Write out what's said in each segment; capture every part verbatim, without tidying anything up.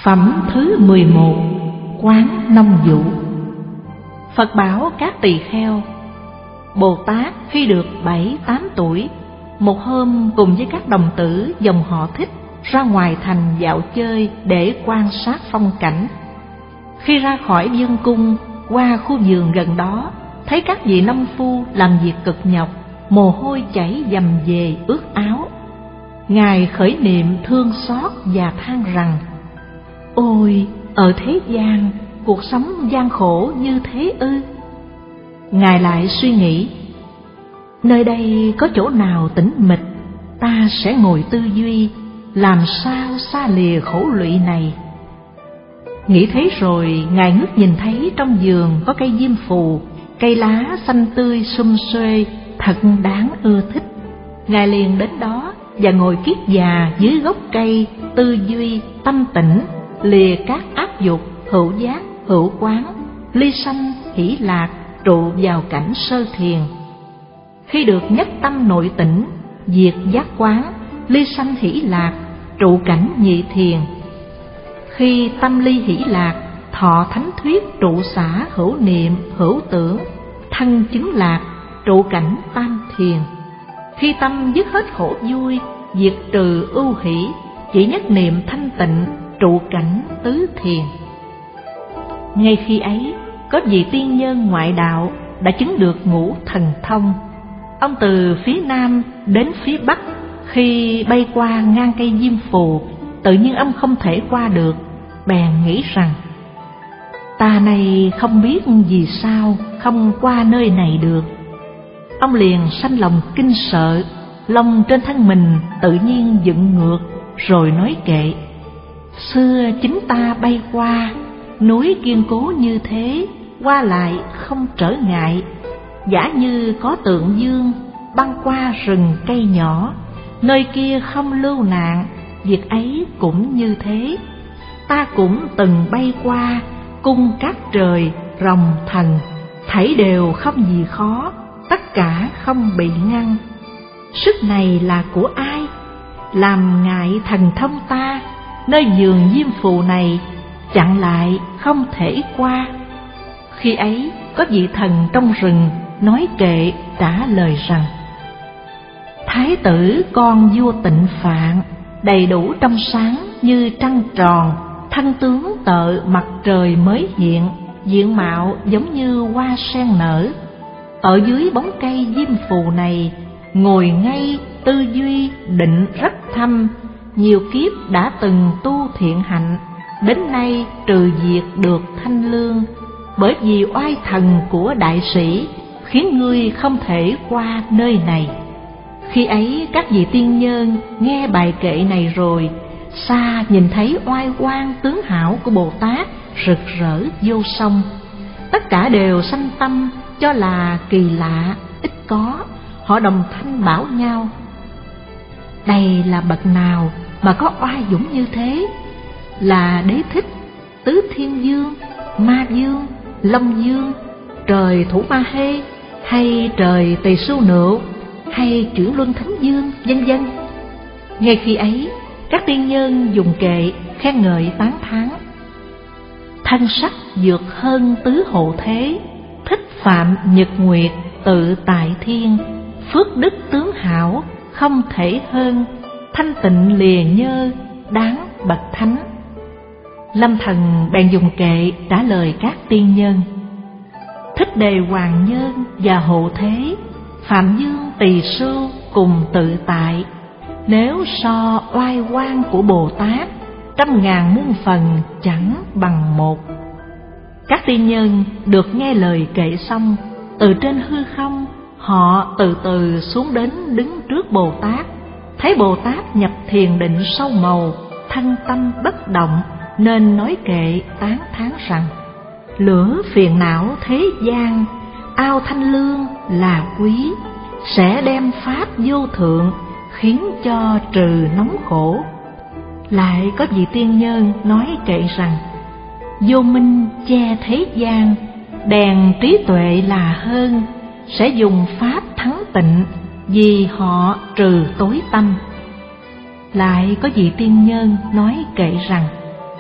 Phẩm thứ mười một. Quán nông vụ. Phật bảo các tỳ kheo: Bồ Tát khi được bảy tám tuổi, một hôm cùng với các đồng tử dòng họ Thích ra ngoài thành dạo chơi để quan sát phong cảnh. Khi ra khỏi vương cung, qua khu vườn gần đó, thấy các vị nông phu làm việc cực nhọc, mồ hôi chảy dầm về ướt áo. Ngài khởi niệm thương xót và than rằng: Ôi, ở thế gian, cuộc sống gian khổ như thế ư? Ngài lại suy nghĩ: Nơi đây có chỗ nào tĩnh mịch, ta sẽ ngồi tư duy, làm sao xa lìa khổ lụy này. Nghĩ thế rồi, Ngài ngước nhìn thấy trong vườn có cây diêm phù, cây lá xanh tươi sum xuê, thật đáng ưa thích. Ngài liền đến đó và ngồi kiết già dưới gốc cây, tư duy, tâm tĩnh, lìa các ác dục, hữu giác, hữu quán, ly sanh, hỷ lạc, trụ vào cảnh sơ thiền. Khi được nhất tâm nội tĩnh, diệt giác quán, ly sanh hỷ lạc, trụ cảnh nhị thiền. Khi tâm ly hỷ lạc, thọ thánh thuyết, trụ xả, hữu niệm, hữu tưởng, thân chứng lạc, trụ cảnh tam thiền. Khi tâm dứt hết khổ vui, diệt trừ ưu hỷ, chỉ nhất niệm thanh tịnh, trụ cảnh tứ thiền. Ngay khi ấy, có vị tiên nhân ngoại đạo đã chứng được ngũ thần thông. Ông từ phía nam đến phía bắc, khi bay qua ngang cây diêm phù, tự nhiên ông không thể qua được, bèn nghĩ rằng: Ta này không biết vì sao không qua nơi này được. Ông liền sanh lòng kinh sợ, lông trên thân mình tự nhiên dựng ngược, rồi nói kệ: Xưa chính ta bay qua, núi kiên cố như thế, qua lại không trở ngại. Giả như có tượng dương, băng qua rừng cây nhỏ, nơi kia không lưu nạn, việc ấy cũng như thế. Ta cũng từng bay qua, cung cát trời, rồng thần, thảy đều không gì khó, tất cả không bị ngăn. Sức này là của ai? Làm ngại thần thông ta, nơi vườn diêm phù này, chặn lại không thể qua. Khi ấy, có vị thần trong rừng nói kệ trả lời rằng: Thái tử con vua Tịnh Phạn, đầy đủ trong sáng như trăng tròn, thân tướng tợ mặt trời mới hiện, diện mạo giống như hoa sen nở. Ở dưới bóng cây diêm phù này, ngồi ngay tư duy định rất thâm, nhiều kiếp đã từng tu thiện hạnh, đến nay trừ diệt được thanh lương. Bởi vì oai thần của đại sĩ khiến ngươi không thể qua nơi này. Khi ấy các vị tiên nhân nghe bài kệ này rồi, xa nhìn thấy oai quang tướng hảo của Bồ Tát rực rỡ vô song, tất cả đều sanh tâm cho là kỳ lạ, ít có. Họ đồng thanh bảo nhau: Đây là bậc nào mà có oai dũng như thế? Là Đế Thích, Tứ Thiên Dương, Ma Dương, Long Dương, trời Thủ Ma Hê, hay trời Tỳ Xu Nựu, hay Chuyển Luân Thánh Dương, vân vân. Ngay khi ấy, các tiên nhân dùng kệ khen ngợi tán thán: Thân sắc vượt hơn tứ hộ thế, thích phạm nhật nguyệt tự tại thiên, phước đức tướng hảo không thể hơn, thanh tịnh lìa nhơ đáng bậc thánh. Lâm thần bèn dùng kệ trả lời các tiên nhân: Thích Đề Hoàng Nhân và Hộ Thế, Phạm Dương Tỳ Xưu cùng tự tại, nếu so oai quang của Bồ Tát, trăm ngàn muôn phần chẳng bằng một. Các tiên nhân được nghe lời kệ xong, từ trên hư không họ từ từ xuống đến đứng trước Bồ Tát. Thấy Bồ Tát nhập thiền định sâu màu, thân tâm bất động, nên nói kệ tán thán rằng: Lửa phiền não thế gian, ao thanh lương là quý, sẽ đem pháp vô thượng, khiến cho trừ nóng khổ. Lại có vị tiên nhân nói kệ rằng: Vô minh che thế gian, đèn trí tuệ là hơn, sẽ dùng pháp thắng tịnh, vì họ trừ tối tâm. Lại có vị tiên nhân nói kệ rằng: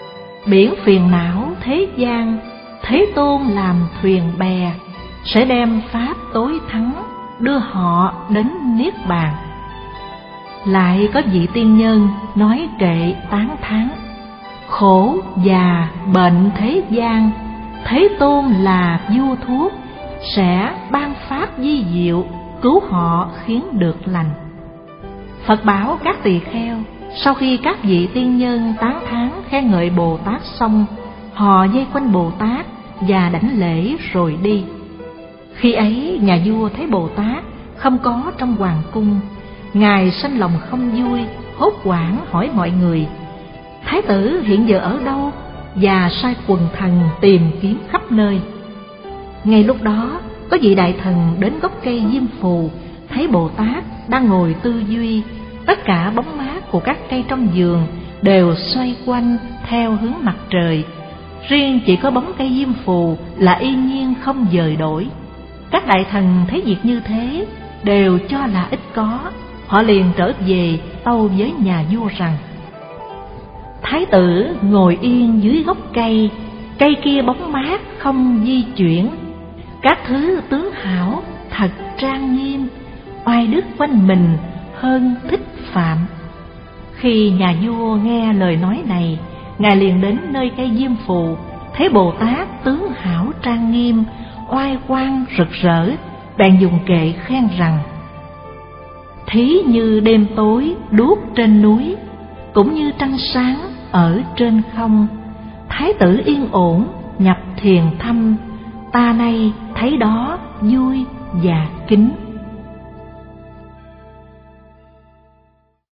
biển phiền não thế gian, Thế Tôn làm thuyền bè, sẽ đem pháp tối thắng, đưa họ đến niết bàn. Lại có vị tiên nhân nói kệ tán thán: khổ già bệnh thế gian, Thế Tôn là vua thuốc, sẽ ban pháp di diệu, cứu họ khiến được lành. Phật bảo các tỳ kheo, sau khi các vị tiên nhân tán thán khen ngợi Bồ Tát xong, họ vây quanh Bồ Tát và đảnh lễ rồi đi. Khi ấy nhà vua thấy Bồ Tát không có trong hoàng cung, ngài sanh lòng không vui, hốt hoảng hỏi mọi người: Thái tử hiện giờ ở đâu? Và sai quần thần tìm kiếm khắp nơi. Ngay lúc đó có vị đại thần đến gốc cây diêm phù, thấy Bồ Tát đang ngồi tư duy. Tất cả bóng mát của các cây trong vườn đều xoay quanh theo hướng mặt trời, riêng chỉ có bóng cây diêm phù là y nhiên không dời đổi. Các đại thần thấy việc như thế đều cho là ít có, họ liền trở về tâu với nhà vua rằng: Thái tử ngồi yên dưới gốc cây, cây kia bóng mát không di chuyển, các thứ tướng hảo thật trang nghiêm, oai đức quanh mình hơn Thích Phạm. Khi nhà vua nghe lời nói này, ngài liền đến nơi cây diêm phù, thấy Bồ Tát tướng hảo trang nghiêm, oai quang rực rỡ, bèn dùng kệ khen rằng: Thí như đêm tối đuốc trên núi, cũng như trăng sáng ở trên không, Thái tử yên ổn nhập thiền thâm, ta nay thấy đó vui và kính.